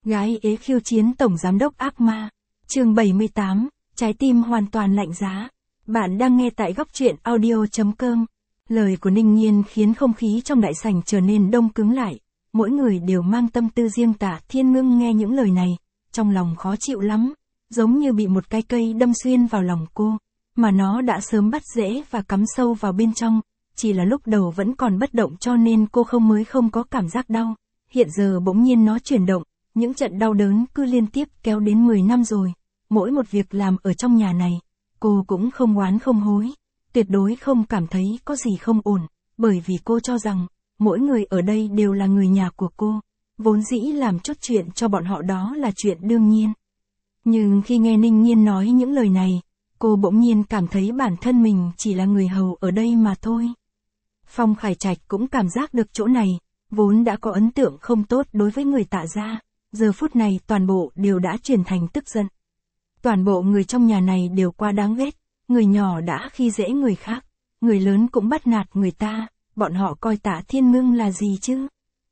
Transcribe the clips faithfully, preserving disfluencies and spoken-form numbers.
Gái ế khiêu chiến tổng giám đốc ác ma. Chương bảy mươi tám, trái tim hoàn toàn lạnh giá. Bạn đang nghe tại góc truyện audio chấm com. Lời của Ninh Nhiên khiến không khí trong đại sảnh trở nên đông cứng lại. Mỗi người đều mang tâm tư riêng. Tạ Thiên Ngưng nghe những lời này, trong lòng khó chịu lắm, giống như bị một cái cây đâm xuyên vào lòng cô, mà nó đã sớm bắt rễ và cắm sâu vào bên trong, chỉ là lúc đầu vẫn còn bất động cho nên cô không mới không có cảm giác đau. Hiện giờ bỗng nhiên nó chuyển động, những trận đau đớn cứ liên tiếp kéo đến mười năm rồi. Mỗi một việc làm ở trong nhà này, cô cũng không oán không hối, tuyệt đối không cảm thấy có gì không ổn, bởi vì cô cho rằng, mỗi người ở đây đều là người nhà của cô, vốn dĩ làm chút chuyện cho bọn họ đó là chuyện đương nhiên. Nhưng khi nghe Ninh Nhiên nói những lời này, cô bỗng nhiên cảm thấy bản thân mình chỉ là người hầu ở đây mà thôi. Phong Khải Trạch cũng cảm giác được chỗ này, vốn đã có ấn tượng không tốt đối với người Tạ gia, giờ phút này toàn bộ đều đã chuyển thành tức giận. Toàn bộ người trong nhà này đều quá đáng ghét, người nhỏ đã khi dễ người khác, người lớn cũng bắt nạt người ta, bọn họ coi Tạ Thiên Ngưng là gì chứ?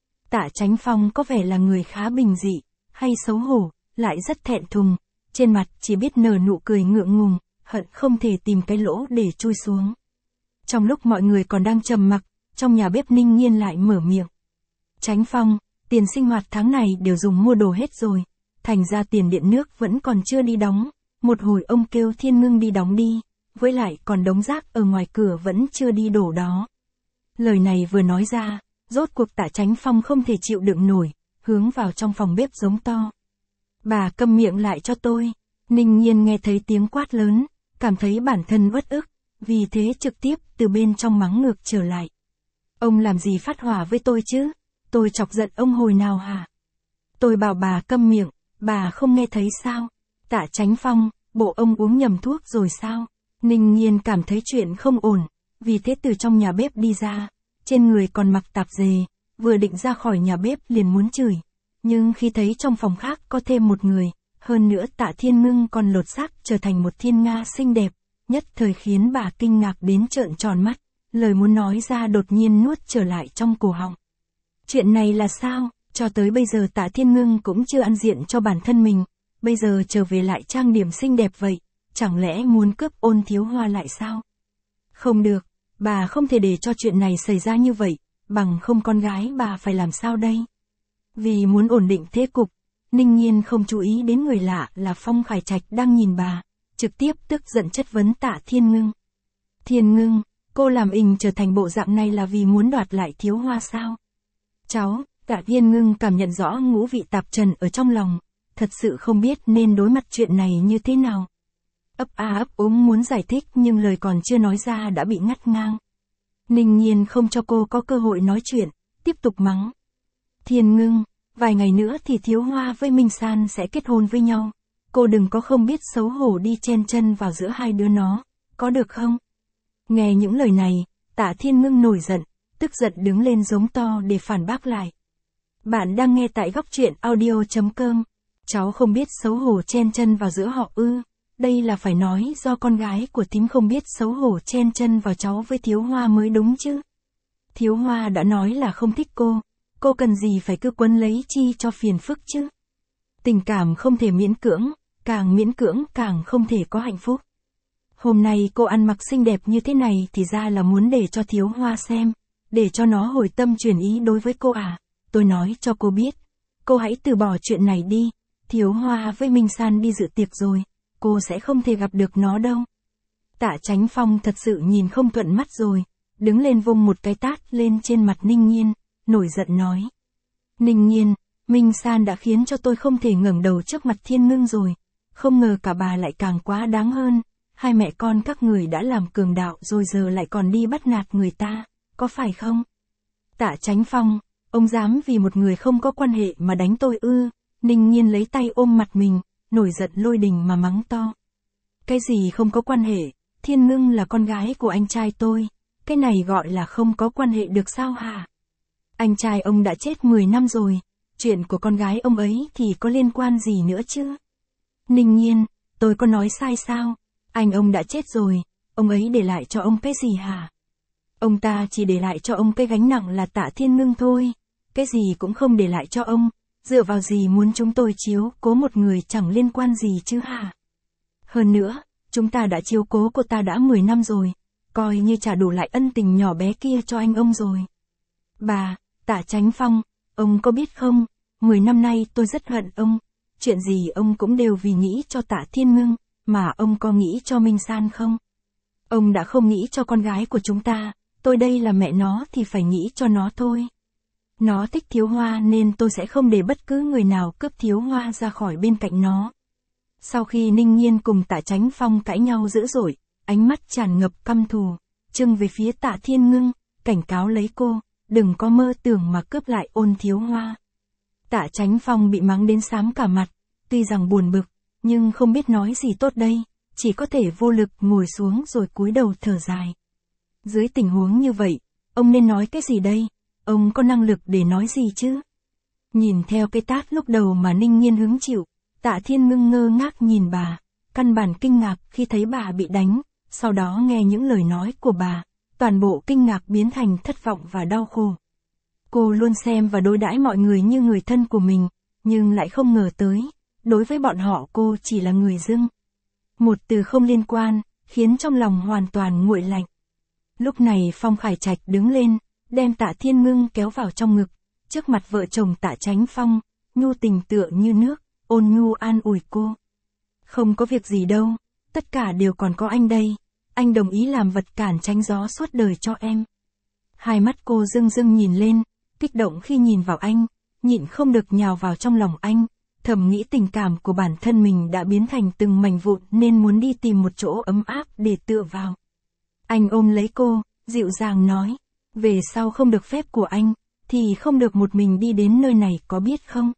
Tạ Chánh Phong có vẻ là người khá bình dị, hay xấu hổ, lại rất thẹn thùng, trên mặt chỉ biết nở nụ cười ngượng ngùng, hận không thể tìm cái lỗ để chui xuống. Trong lúc mọi người còn đang trầm mặc, trong nhà bếp Ninh Nhiên lại mở miệng. Chánh Phong, tiền sinh hoạt tháng này đều dùng mua đồ hết rồi, thành ra tiền điện nước vẫn còn chưa đi đóng, một hồi ông kêu Thiên Ngưng đi đóng đi, với lại còn đống rác ở ngoài cửa vẫn chưa đi đổ đó. Lời này vừa nói ra, rốt cuộc Tạ Chánh Phong không thể chịu đựng nổi, hướng vào trong phòng bếp giống to. Bà câm miệng lại cho tôi. Ninh Nhiên nghe thấy tiếng quát lớn, cảm thấy bản thân uất ức, vì thế trực tiếp từ bên trong mắng ngược trở lại. Ông làm gì phát hỏa với tôi chứ? Tôi chọc giận ông hồi nào hả? Tôi bảo bà câm miệng, bà không nghe thấy sao? Tạ Chánh Phong, bộ ông uống nhầm thuốc rồi sao? Ninh Nhiên cảm thấy chuyện không ổn, vì thế từ trong nhà bếp đi ra, trên người còn mặc tạp dề, vừa định ra khỏi nhà bếp liền muốn chửi. Nhưng khi thấy trong phòng khác có thêm một người, hơn nữa Tạ Thiên Ngưng còn lột xác trở thành một thiên nga xinh đẹp, nhất thời khiến bà kinh ngạc đến trợn tròn mắt, lời muốn nói ra đột nhiên nuốt trở lại trong cổ họng. Chuyện này là sao? Cho tới bây giờ Tạ Thiên Ngưng cũng chưa ăn diện cho bản thân mình, bây giờ trở về lại trang điểm xinh đẹp vậy, chẳng lẽ muốn cướp Ôn Thiếu Hoa lại sao? Không được, bà không thể để cho chuyện này xảy ra như vậy, bằng không con gái bà phải làm sao đây? Vì muốn ổn định thế cục, Ninh Nhiên không chú ý đến người lạ là Phong Khải Trạch đang nhìn bà, trực tiếp tức giận chất vấn Tạ Thiên Ngưng. Thiên Ngưng, cô làm ình trở thành bộ dạng này là vì muốn đoạt lại Thiếu Hoa sao? Cháu, Tạ Thiên Ngưng cảm nhận rõ ngũ vị tạp trần ở trong lòng, thật sự không biết nên đối mặt chuyện này như thế nào. Ấp a ấp úng muốn giải thích nhưng lời còn chưa nói ra đã bị ngắt ngang. Ninh Nhiên không cho cô có cơ hội nói chuyện, tiếp tục mắng. Thiên Ngưng, vài ngày nữa thì Thiếu Hoa với Minh San sẽ kết hôn với nhau. Cô đừng có không biết xấu hổ đi chen chân vào giữa hai đứa nó, có được không? Nghe những lời này, Tạ Thiên Ngưng nổi giận, tức giận đứng lên giống to để phản bác lại. Bạn đang nghe tại góc truyện audio chấm com. Cháu không biết xấu hổ chen chân vào giữa họ ư? Đây là phải nói do con gái của thím không biết xấu hổ chen chân vào cháu với Thiếu Hoa mới đúng chứ. Thiếu Hoa đã nói là không thích cô, cô cần gì phải cứ quấn lấy chi cho phiền phức chứ. Tình cảm không thể miễn cưỡng, càng miễn cưỡng càng không thể có hạnh phúc. Hôm nay cô ăn mặc xinh đẹp như thế này thì ra là muốn để cho Thiếu Hoa xem, để cho nó hồi tâm chuyển ý đối với cô à. Tôi nói cho cô biết, cô hãy từ bỏ chuyện này đi, Thiếu Hoa với Minh San đi dự tiệc rồi, cô sẽ không thể gặp được nó đâu. Tạ Chánh Phong thật sự nhìn không thuận mắt rồi, đứng lên vung một cái tát lên trên mặt Ninh Nhiên, nổi giận nói. Ninh Nhiên, Minh San đã khiến cho tôi không thể ngẩng đầu trước mặt Thiên Ngưng rồi, không ngờ cả bà lại càng quá đáng hơn, hai mẹ con các người đã làm cường đạo rồi giờ lại còn đi bắt nạt người ta, có phải không? Tạ Chánh Phong, ông dám vì một người không có quan hệ mà đánh tôi ư? Ninh Nhiên lấy tay ôm mặt mình, nổi giận lôi đình mà mắng to. Cái gì không có quan hệ? Thiên Ngưng là con gái của anh trai tôi, cái này gọi là không có quan hệ được sao hả? Anh trai ông đã chết mười năm rồi, chuyện của con gái ông ấy thì có liên quan gì nữa chứ? Ninh Nhiên, tôi có nói sai sao? Anh ông đã chết rồi, ông ấy để lại cho ông cái gì hả? Ông ta chỉ để lại cho ông cái gánh nặng là Tạ Thiên Ngưng thôi, cái gì cũng không để lại cho ông, dựa vào gì muốn chúng tôi chiếu cố một người chẳng liên quan gì chứ hả? Hơn nữa, chúng ta đã chiếu cố cô ta đã mười năm rồi, coi như trả đủ lại ân tình nhỏ bé kia cho anh ông rồi. Bà, Tạ Chánh Phong, ông có biết không, mười năm nay tôi rất hận ông, chuyện gì ông cũng đều vì nghĩ cho Tạ Thiên Ngưng, mà ông có nghĩ cho Minh San không? Ông đã không nghĩ cho con gái của chúng ta, tôi đây là mẹ nó thì phải nghĩ cho nó thôi. Nó thích Thiếu Hoa nên tôi sẽ không để bất cứ người nào cướp Thiếu Hoa ra khỏi bên cạnh nó. Sau khi Ninh Nhiên cùng Tạ Chánh Phong cãi nhau dữ dội, ánh mắt tràn ngập căm thù, trừng về phía Tạ Thiên Ngưng, cảnh cáo lấy cô, đừng có mơ tưởng mà cướp lại Ôn Thiếu Hoa. Tạ Chánh Phong bị mắng đến xám cả mặt, tuy rằng buồn bực, nhưng không biết nói gì tốt đây, chỉ có thể vô lực ngồi xuống rồi cúi đầu thở dài. Dưới tình huống như vậy, ông nên nói cái gì đây? Ông có năng lực để nói gì chứ? Nhìn theo cái tát lúc đầu mà Ninh Nhiên hứng chịu, Tạ Thiên Ngưng ngơ ngác nhìn bà, căn bản kinh ngạc khi thấy bà bị đánh, sau đó nghe những lời nói của bà, toàn bộ kinh ngạc biến thành thất vọng và đau khổ. Cô luôn xem và đối đãi mọi người như người thân của mình, nhưng lại không ngờ tới, đối với bọn họ cô chỉ là người dưng. Một từ không liên quan, khiến trong lòng hoàn toàn nguội lạnh. Lúc này Phong Khải Trạch đứng lên, đem Tạ Thiên Ngưng kéo vào trong ngực, trước mặt vợ chồng Tạ Chánh Phong, nhu tình tựa như nước, ôn nhu an ủi cô. Không có việc gì đâu, tất cả đều còn có anh đây, anh đồng ý làm vật cản tránh gió suốt đời cho em. Hai mắt cô rưng rưng nhìn lên, kích động khi nhìn vào anh, nhịn không được nhào vào trong lòng anh, thầm nghĩ tình cảm của bản thân mình đã biến thành từng mảnh vụn nên muốn đi tìm một chỗ ấm áp để tựa vào. Anh ôm lấy cô, dịu dàng nói, về sau không được phép của anh, thì không được một mình đi đến nơi này có biết không?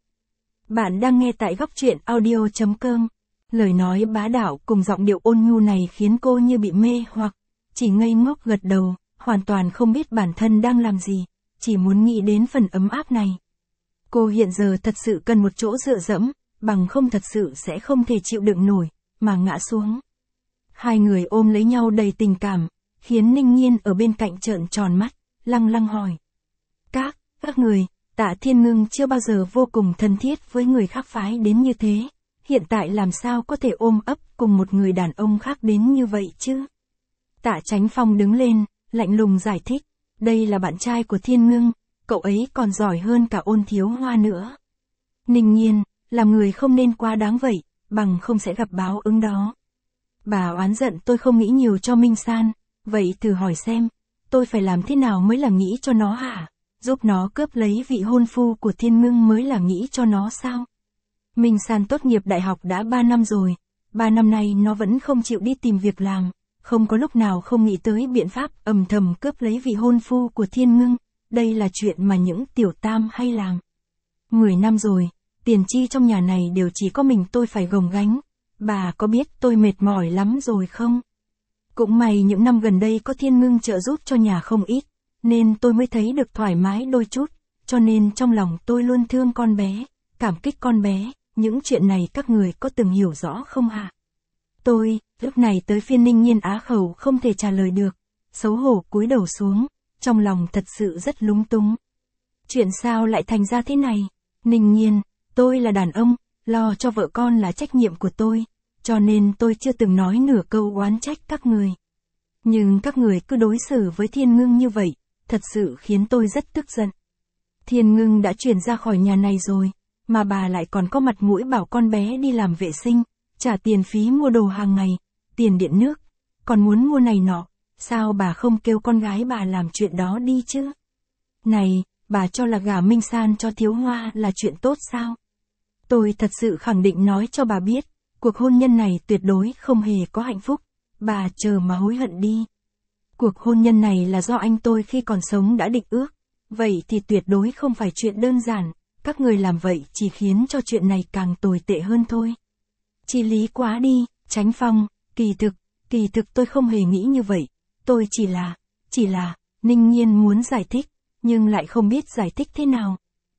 Bạn đang nghe tại góc truyện audio chấm com. Lời nói bá đạo cùng giọng điệu ôn nhu này khiến cô như bị mê hoặc, chỉ ngây ngốc gật đầu, hoàn toàn không biết bản thân đang làm gì, chỉ muốn nghĩ đến phần ấm áp này. Cô hiện giờ thật sự cần một chỗ dựa dẫm, bằng không thật sự sẽ không thể chịu đựng nổi, mà ngã xuống. Hai người ôm lấy nhau đầy tình cảm, khiến Ninh Nhiên ở bên cạnh trợn tròn mắt, lăng lăng hỏi. Các, các người, Tạ Thiên Ngưng chưa bao giờ vô cùng thân thiết với người khác phái đến như thế, hiện tại làm sao có thể ôm ấp cùng một người đàn ông khác đến như vậy chứ? Tạ Chánh Phong đứng lên, lạnh lùng giải thích, đây là bạn trai của Thiên Ngưng, cậu ấy còn giỏi hơn cả Ôn Thiếu Hoa nữa. Ninh Nhiên, làm người không nên quá đáng vậy, bằng không sẽ gặp báo ứng đó. Bà oán giận tôi không nghĩ nhiều cho Minh San, vậy thử hỏi xem, tôi phải làm thế nào mới là nghĩ cho nó hả? Giúp nó cướp lấy vị hôn phu của Thiên Ngưng mới là nghĩ cho nó sao? Minh San tốt nghiệp đại học đã ba năm rồi, ba năm nay nó vẫn không chịu đi tìm việc làm, không có lúc nào không nghĩ tới biện pháp âm thầm cướp lấy vị hôn phu của Thiên Ngưng, đây là chuyện mà những tiểu tam hay làm. Mười năm rồi, tiền chi trong nhà này đều chỉ có mình tôi phải gồng gánh, bà có biết tôi mệt mỏi lắm rồi không? Cũng may những năm gần đây có Thiên Ngưng trợ giúp cho nhà không ít, nên tôi mới thấy được thoải mái đôi chút, cho nên trong lòng tôi luôn thương con bé, cảm kích con bé, những chuyện này các người có từng hiểu rõ không hả? Tôi, lúc này tới phiên Ninh Nhiên á khẩu không thể trả lời được, xấu hổ cúi đầu xuống, trong lòng thật sự rất lúng túng. Chuyện sao lại thành ra thế này? Ninh Nhiên, tôi là đàn ông, lo cho vợ con là trách nhiệm của tôi, cho nên tôi chưa từng nói nửa câu oán trách các người. Nhưng các người cứ đối xử với Thiên Ngưng như vậy, thật sự khiến tôi rất tức giận. Thiên Ngưng đã chuyển ra khỏi nhà này rồi, mà bà lại còn có mặt mũi bảo con bé đi làm vệ sinh, trả tiền phí mua đồ hàng ngày, tiền điện nước, còn muốn mua này nọ, sao bà không kêu con gái bà làm chuyện đó đi chứ? Này, bà cho là gả Minh San cho Thiếu Hoa là chuyện tốt sao? Tôi thật sự khẳng định nói cho bà biết, cuộc hôn nhân này tuyệt đối không hề có hạnh phúc, bà chờ mà hối hận đi. Cuộc hôn nhân này là do anh tôi khi còn sống đã định ước, vậy thì tuyệt đối không phải chuyện đơn giản, các người làm vậy chỉ khiến cho chuyện này càng tồi tệ hơn thôi. Chi lý quá đi, Chánh Phong, kỳ thực, kỳ thực tôi không hề nghĩ như vậy, tôi chỉ là, chỉ là, Ninh Nhiên muốn giải thích, nhưng lại không biết giải thích thế nào.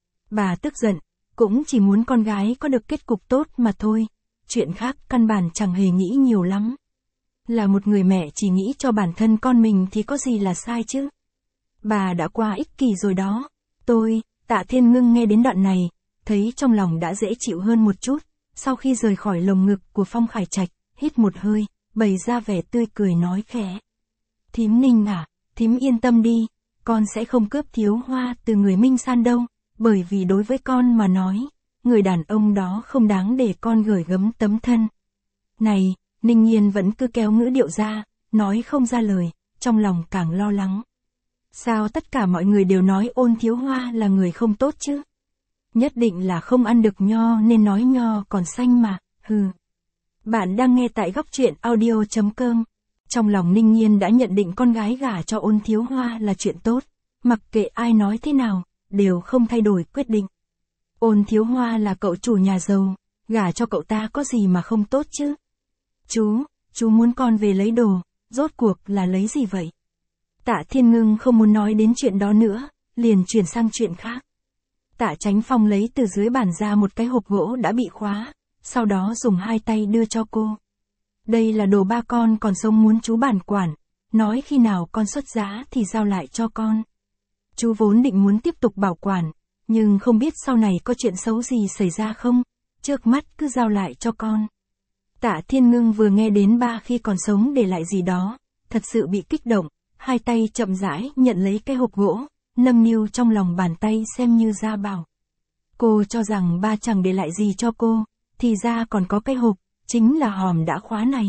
Bà tức giận, cũng chỉ muốn con gái có được kết cục tốt mà thôi, chuyện khác căn bản chẳng hề nghĩ nhiều lắm. Là một người mẹ chỉ nghĩ cho bản thân con mình thì có gì là sai chứ? Bà đã quá ích kỷ rồi đó. Tôi, Tạ Thiên Ngưng nghe đến đoạn này, thấy trong lòng đã dễ chịu hơn một chút, sau khi rời khỏi lồng ngực của Phong Khải Trạch, hít một hơi, bày ra vẻ tươi cười nói khẽ. Thím Ninh à, thím yên tâm đi, con sẽ không cướp Thiếu Hoa từ người Minh San đâu, bởi vì đối với con mà nói, người đàn ông đó không đáng để con gửi gấm tấm thân. Này, Ninh Nhiên vẫn cứ kéo ngữ điệu ra, nói không ra lời, trong lòng càng lo lắng. Sao tất cả mọi người đều nói Ôn Thiếu Hoa là người không tốt chứ? Nhất định là không ăn được nho nên nói nho còn xanh mà, hừ. Bạn đang nghe tại góc truyện audio chấm com. Trong lòng Ninh Nhiên đã nhận định con gái gả cho Ôn Thiếu Hoa là chuyện tốt, mặc kệ ai nói thế nào, đều không thay đổi quyết định. Ôn Thiếu Hoa là cậu chủ nhà giàu, gả cho cậu ta có gì mà không tốt chứ? Chú, chú muốn con về lấy đồ, rốt cuộc là lấy gì vậy? Tạ Thiên Ngưng không muốn nói đến chuyện đó nữa, liền chuyển sang chuyện khác. Tạ Chánh Phong lấy từ dưới bàn ra một cái hộp gỗ đã bị khóa, sau đó dùng hai tay đưa cho cô. Đây là đồ ba con còn sống muốn chú bảo quản, nói khi nào con xuất giá thì giao lại cho con. Chú vốn định muốn tiếp tục bảo quản, nhưng không biết sau này có chuyện xấu gì xảy ra không, trước mắt cứ giao lại cho con. Tạ Thiên Ngưng vừa nghe đến ba khi còn sống để lại gì đó, thật sự bị kích động, hai tay chậm rãi nhận lấy cái hộp gỗ, nâng niu trong lòng bàn tay xem như gia bảo. Cô cho rằng ba chẳng để lại gì cho cô, thì ra còn có cái hộp, chính là hòm đã khóa này.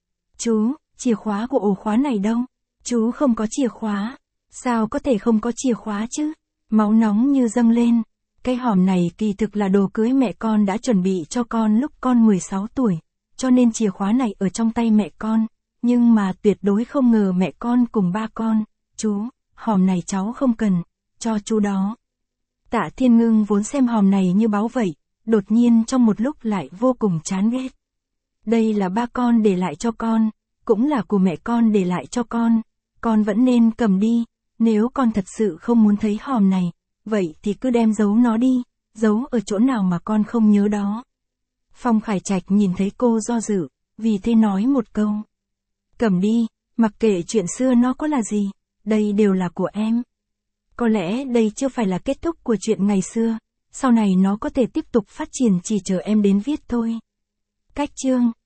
Chú, chìa khóa của ổ khóa này đâu? Chú không có chìa khóa. Sao có thể không có chìa khóa chứ? Máu nóng như dâng lên. Cái hòm này kỳ thực là đồ cưới mẹ con đã chuẩn bị cho con lúc con mười sáu tuổi, cho nên chìa khóa này ở trong tay mẹ con, nhưng mà tuyệt đối không ngờ mẹ con cùng ba con. Chú, hòm này cháu không cần, cho chú đó. Tạ Thiên Ngưng vốn xem hòm này như báu vậy, đột nhiên trong một lúc lại vô cùng chán ghét. Đây là ba con để lại cho con, cũng là của mẹ con để lại cho con, con vẫn nên cầm đi, nếu con thật sự không muốn thấy hòm này, vậy thì cứ đem giấu nó đi, giấu ở chỗ nào mà con không nhớ đó. Phong Khải Trạch nhìn thấy cô do dự, vì thế nói một câu. Cầm đi, mặc kệ chuyện xưa nó có là gì, đây đều là của em. Có lẽ đây chưa phải là kết thúc của chuyện ngày xưa, sau này nó có thể tiếp tục phát triển chỉ chờ em đến viết thôi. Cách chương